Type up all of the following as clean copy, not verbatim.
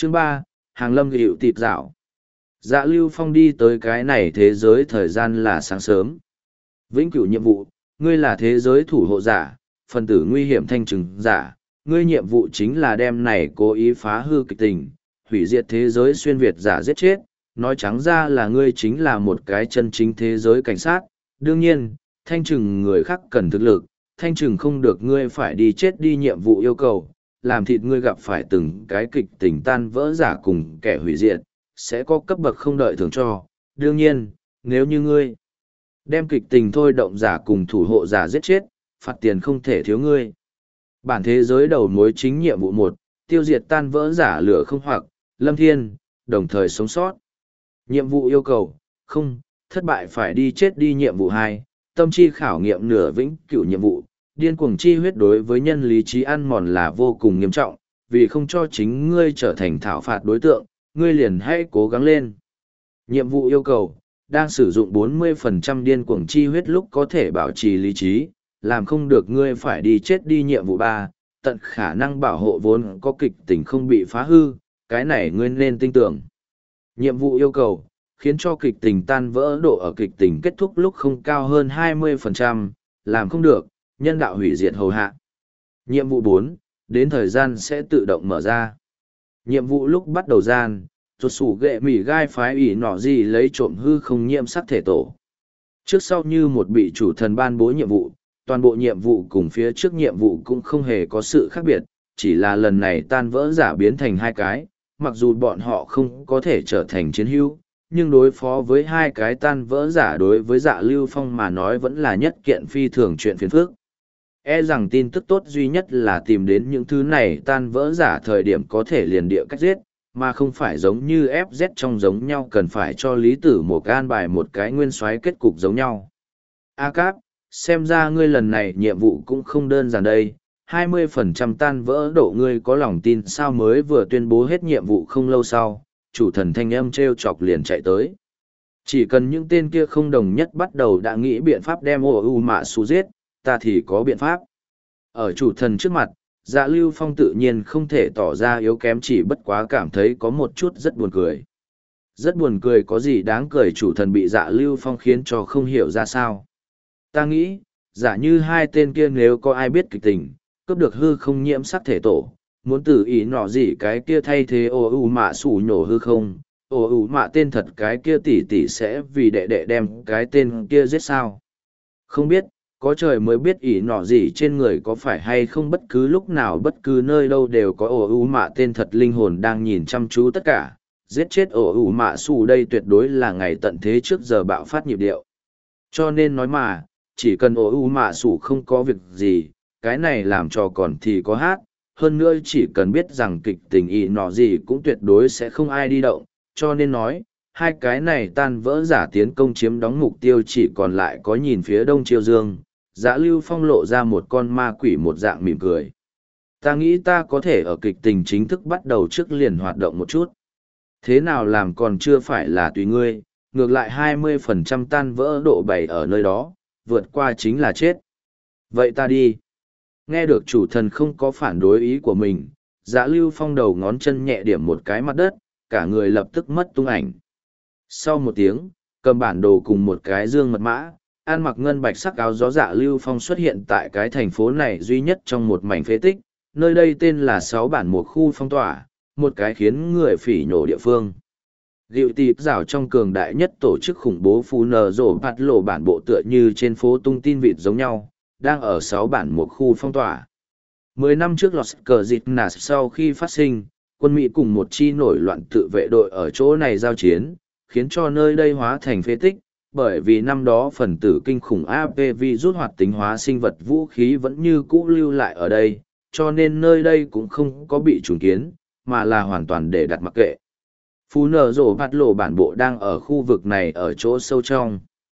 Chương 3, Hàng Lâm Gịu Tịt Dạo. Dạ Lưu Phong đi tới cái này thế giới thời gian là sáng sớm. Vĩnh cửu nhiệm vụ, ngươi là thế giới thủ hộ giả, phần tử nguy hiểm thanh trừng giả. Ngươi nhiệm vụ chính là đem này cố ý phá hư kịch tình, hủy diệt thế giới xuyên Việt giả giết chết. Nói trắng ra là ngươi chính là một cái chân chính thế giới cảnh sát. Đương nhiên, thanh trừng người khác cần thực lực, thanh trừng không được ngươi phải đi chết đi nhiệm vụ yêu cầu, làm thịt ngươi gặp phải từng cái kịch tình tan vỡ giả cùng kẻ hủy diệt, sẽ có cấp bậc không đợi thưởng cho. Đương nhiên, nếu như ngươi đem kịch tình thôi động giả cùng thủ hộ giả giết chết, phạt tiền không thể thiếu ngươi. Bản thế giới đầu mối chính nhiệm vụ 1, tiêu diệt tan vỡ giả lửa không hoặc, lâm thiên, đồng thời sống sót. Nhiệm vụ yêu cầu, không, thất bại phải đi chết đi nhiệm vụ 2, tâm chi khảo nghiệm nửa vĩnh cửu nhiệm vụ, điên cuồng chi huyết đối với nhân lý trí ăn mòn là vô cùng nghiêm trọng, vì không cho chính ngươi trở thành thảo phạt đối tượng, ngươi liền hãy cố gắng lên. Nhiệm vụ yêu cầu, đang sử dụng 40% điên cuồng chi huyết lúc có thể bảo trì lý trí, làm không được ngươi phải đi chết đi nhiệm vụ 3, tận khả năng bảo hộ vốn có kịch tình không bị phá hư, cái này ngươi nên tin tưởng. Nhiệm vụ yêu cầu, khiến cho kịch tình tan vỡ độ ở kịch tình kết thúc lúc không cao hơn 20%, làm không được, nhân đạo hủy diệt hầu hạ. Nhiệm vụ 4, đến thời gian sẽ tự động mở ra. Nhiệm vụ lúc bắt đầu gian, tuột sủ ghệ mỉ gai phái ủy nọ gì lấy trộm hư không nhiễm sắc thể tổ. Trước sau như một bị chủ thần ban bố nhiệm vụ, toàn bộ nhiệm vụ cùng phía trước nhiệm vụ cũng không hề có sự khác biệt, chỉ là lần này tan vỡ giả biến thành 2 cái, mặc dù bọn họ không có thể trở thành chiến hữu, nhưng đối phó với 2 cái tan vỡ giả đối với Dạ Lưu Phong mà nói vẫn là nhất kiện phi thường chuyện phiền phức. E rằng tin tức tốt duy nhất là tìm đến những thứ này tan vỡ giả thời điểm có thể liền địa cách giết, mà không phải giống như FZ trong giống nhau cần phải cho Lý Tử một an bài một cái nguyên soái kết cục giống nhau. A Cáp, xem ra ngươi lần này nhiệm vụ cũng không đơn giản đây, 20% tan vỡ độ ngươi có lòng tin sao mới vừa tuyên bố hết nhiệm vụ không lâu sau, chủ thần thanh âm treo chọc liền chạy tới. Chỉ cần những tên kia không đồng nhất bắt đầu đã nghĩ biện pháp đem ổ mạ xù giết, ta thì có biện pháp. Ở chủ thần trước mặt, Dạ Lưu Phong tự nhiên không thể tỏ ra yếu kém, chỉ bất quá cảm thấy có một chút rất buồn cười. Rất buồn cười, có gì đáng cười, chủ thần bị Dạ Lưu Phong khiến cho không hiểu ra sao. Ta nghĩ, giả như 2 tên kia nếu có ai biết kịch tình, cướp được hư không nhiễm sắc thể tổ, muốn tự ý nọ gì cái kia thay thế ổ mạ xù nhổ hư không, ổ mạ tên thật cái kia tỷ sẽ vì đệ đệ đem cái tên kia giết sao. Không biết, có trời mới biết ỷ nọ gì trên người có phải hay không, bất cứ lúc nào bất cứ nơi đâu đều có ổ mạ tên thật linh hồn đang nhìn chăm chú tất cả, giết chết ổ mạ xù đây tuyệt đối là ngày tận thế trước giờ bạo phát nhịp điệu. Cho nên nói mà, chỉ cần ổ mạ xù không có việc gì, cái này làm cho còn thì có hát, hơn nữa chỉ cần biết rằng kịch tình ỷ nọ gì cũng tuyệt đối sẽ không ai đi động, cho nên nói, 2 cái này tan vỡ giả tiến công chiếm đóng mục tiêu chỉ còn lại có nhìn phía đông chiêu dương. Dạ Lưu Phong lộ ra một con ma quỷ một dạng mỉm cười. Ta nghĩ ta có thể ở kịch tình chính thức bắt đầu trước liền hoạt động một chút. Thế nào làm còn chưa phải là tùy ngươi, ngược lại 20% tan vỡ độ 7 ở nơi đó, vượt qua chính là chết. Vậy ta đi. Nghe được chủ thần không có phản đối ý của mình, Dạ Lưu Phong đầu ngón chân nhẹ điểm một cái mặt đất, cả người lập tức mất tung ảnh. Sau một tiếng, cầm bản đồ cùng một cái dương mật mã, ăn mặc ngân bạch sắc áo gió Dạ Lưu Phong xuất hiện tại cái thành phố này duy nhất trong một mảnh phế tích, nơi đây tên là 6 bản một khu phong tỏa, một cái khiến người phỉ nhổ địa phương. Diệu tịp rào trong cường đại nhất tổ chức khủng bố phú nờ rổ bạt lộ bản bộ tựa như trên phố tung tin vịt giống nhau, đang ở 6 bản một khu phong tỏa. 10 năm trước lọt cờ dịt nạt sau khi phát sinh, quân Mỹ cùng một chi nổi loạn tự vệ đội ở chỗ này giao chiến, khiến cho nơi đây hóa thành phế tích, bởi vì năm đó phần tử kinh khủng APV rút hoạt tính hóa sinh vật vũ khí vẫn như cũ lưu lại ở đây, cho nên nơi đây cũng không có bị trùng kiến, mà là hoàn toàn để đặt mặc kệ. Phú nở rổ bạt lộ bản bộ đang ở khu vực này ở chỗ sâu trong.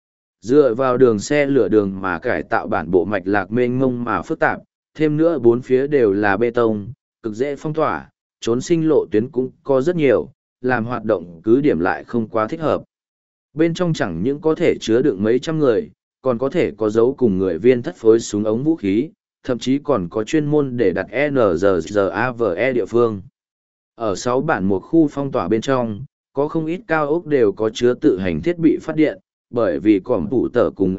Dựa vào đường xe lửa đường mà cải tạo bản bộ mạch lạc mênh mông mà phức tạp, thêm nữa 4 phía đều là bê tông, cực dễ phong tỏa, trốn sinh lộ tuyến cũng có rất nhiều, làm hoạt động cứ điểm lại không quá thích hợp. Bên trong chẳng những có thể chứa đựng mấy trăm người, còn có thể có dấu cùng người viên thất phối súng ống vũ khí, thậm chí còn có chuyên môn để đặt NGZAVE địa phương. Ở 6 bản một khu phong tỏa bên trong, có không ít cao ốc đều có chứa tự hành thiết bị phát điện, bởi vì cỏm phụ tở cùng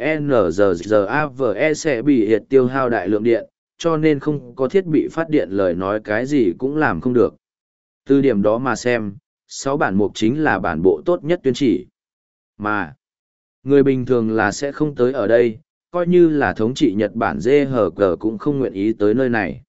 NGZAVE sẽ bị hiệt tiêu hao đại lượng điện, cho nên không có thiết bị phát điện lời nói cái gì cũng làm không được. Từ điểm đó mà xem, 6 bản mục chính là bản bộ tốt nhất tuyên chỉ. Mà, người bình thường là sẽ không tới ở đây, coi như là thống trị Nhật Bản GHG cũng không nguyện ý tới nơi này.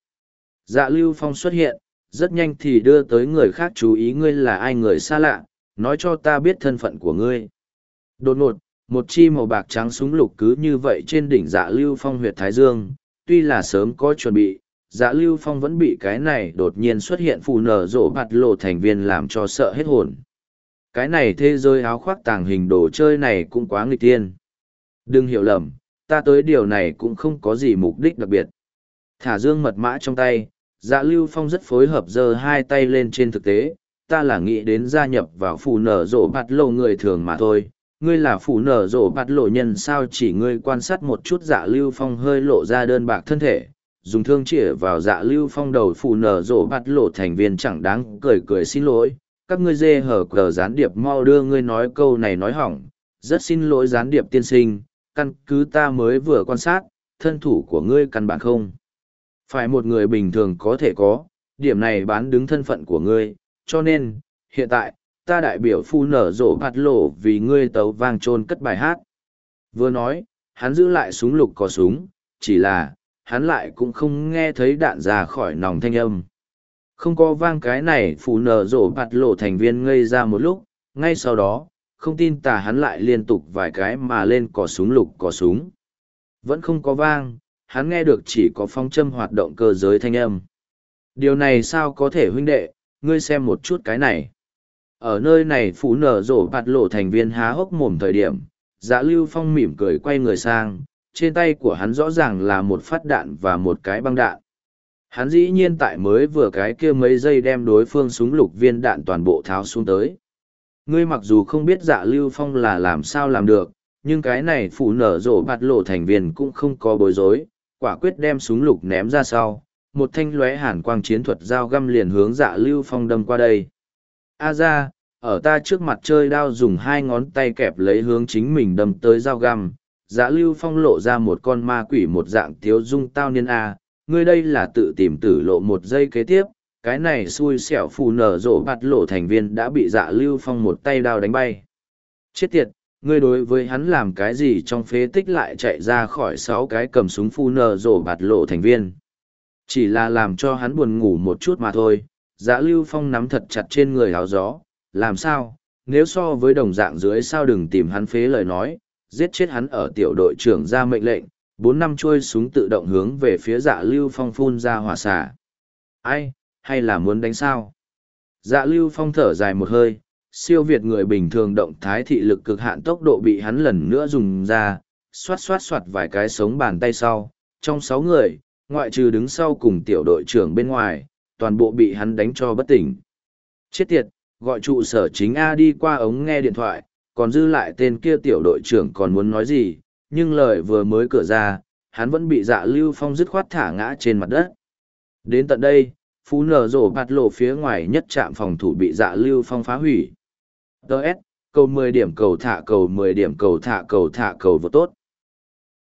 Dạ Lưu Phong xuất hiện, rất nhanh thì đưa tới người khác chú ý ngươi là ai người xa lạ, nói cho ta biết thân phận của ngươi. Đột ngột, một chi màu bạc trắng súng lục cứ như vậy trên đỉnh Dạ Lưu Phong huyệt Thái Dương, tuy là sớm có chuẩn bị, Dạ Lưu Phong vẫn bị cái này đột nhiên xuất hiện phù nở rộ bạt lộ thành viên làm cho sợ hết hồn. Cái này thế giới áo khoác tàng hình đồ chơi này cũng quá nghịch tiên. Đừng hiểu lầm, ta tới điều này cũng không có gì mục đích đặc biệt. Thả dương mật mã trong tay, Dạ Lưu Phong rất phối hợp giơ hai tay lên trên thực tế, ta là nghĩ đến gia nhập vào phù nở rộ bạt lộ người thường mà thôi. Ngươi là phù nở rộ bạt lộ nhân sao chỉ ngươi quan sát một chút. Dạ Lưu Phong hơi lộ ra đơn bạc thân thể, dùng thương chĩa vào Dạ Lưu Phong đầu. Phù nở rộ bạt lộ thành viên chẳng đáng cười cười xin lỗi, các ngươi dê hở cờ gián điệp mau đưa ngươi nói câu này nói hỏng, rất xin lỗi gián điệp tiên sinh, căn cứ ta mới vừa quan sát, thân thủ của ngươi căn bản không phải một người bình thường có thể có, điểm này bán đứng thân phận của ngươi, cho nên, hiện tại, ta đại biểu phu nở rộ bạt lộ vì ngươi tấu vang trôn cất bài hát. Vừa nói, hắn giữ lại súng lục có súng, chỉ là, hắn lại cũng không nghe thấy đạn ra khỏi nòng thanh âm. Không có vang cái này phù nở rộ bạt lộ thành viên ngây ra một lúc, ngay sau đó, không tin tà hắn lại liên tục vài cái mà lên cò súng lục cò súng. Vẫn không có vang, hắn nghe được chỉ có phong châm hoạt động cơ giới thanh âm. Điều này sao có thể huynh đệ, ngươi xem một chút cái này. Ở nơi này phù nở rộ bạt lộ thành viên há hốc mồm thời điểm, Dạ Lưu Phong mỉm cười quay người sang, trên tay của hắn rõ ràng là một phát đạn và một cái băng đạn. Hắn dĩ nhiên tại mới vừa cái kia mấy giây đem đối phương súng lục viên đạn toàn bộ tháo xuống tới. Ngươi mặc dù không biết Dạ Lưu Phong là làm sao làm được, nhưng cái này phụ nở rộ bạt lộ thành viên cũng không có bối rối, quả quyết đem súng lục ném ra sau, một thanh lóe hàn quang chiến thuật dao găm liền hướng Dạ Lưu Phong đâm qua đây. A ra, ở ta trước mặt chơi đao dùng hai ngón tay kẹp lấy hướng chính mình đâm tới dao găm, Dạ Lưu Phong lộ ra một con ma quỷ một dạng tiếu dung tao niên A, ngươi đây là tự tìm tử lộ. Một giây kế tiếp, cái này xui xẻo phù nở rộ bạt lộ thành viên đã bị Dạ Lưu Phong một tay đao đánh bay. Chết tiệt, ngươi đối với hắn làm cái gì trong phế tích lại chạy ra khỏi 6 cái cầm súng phù nở rộ bạt lộ thành viên. Chỉ là làm cho hắn buồn ngủ một chút mà thôi. Dạ Lưu Phong nắm thật chặt trên người áo gió, làm sao, nếu so với đồng dạng dưới sao đừng tìm hắn phế lời nói, giết chết hắn ở tiểu đội trưởng ra mệnh lệnh, 4 năm trôi súng tự động hướng về phía Dạ Lưu Phong phun ra hỏa xả. Ai, hay là muốn đánh sao? Dạ Lưu Phong thở dài một hơi, siêu việt người bình thường động thái thị lực cực hạn tốc độ bị hắn lần nữa dùng ra, xoát xoát xoát vài cái sống bàn tay sau, trong 6 người, ngoại trừ đứng sau cùng tiểu đội trưởng bên ngoài, toàn bộ bị hắn đánh cho bất tỉnh. Chết tiệt, gọi trụ sở chính A đi qua ống nghe điện thoại, còn dư lại tên kia tiểu đội trưởng còn muốn nói gì, nhưng lời vừa mới cửa ra, hắn vẫn bị Dạ Lưu Phong dứt khoát thả ngã trên mặt đất. Đến tận đây, phú nở rổ bạt lộ phía ngoài nhất trạm phòng thủ bị Dạ Lưu Phong phá hủy. Đợt, cầu 10 điểm cầu thả cầu 10 điểm cầu thả cầu vô tốt.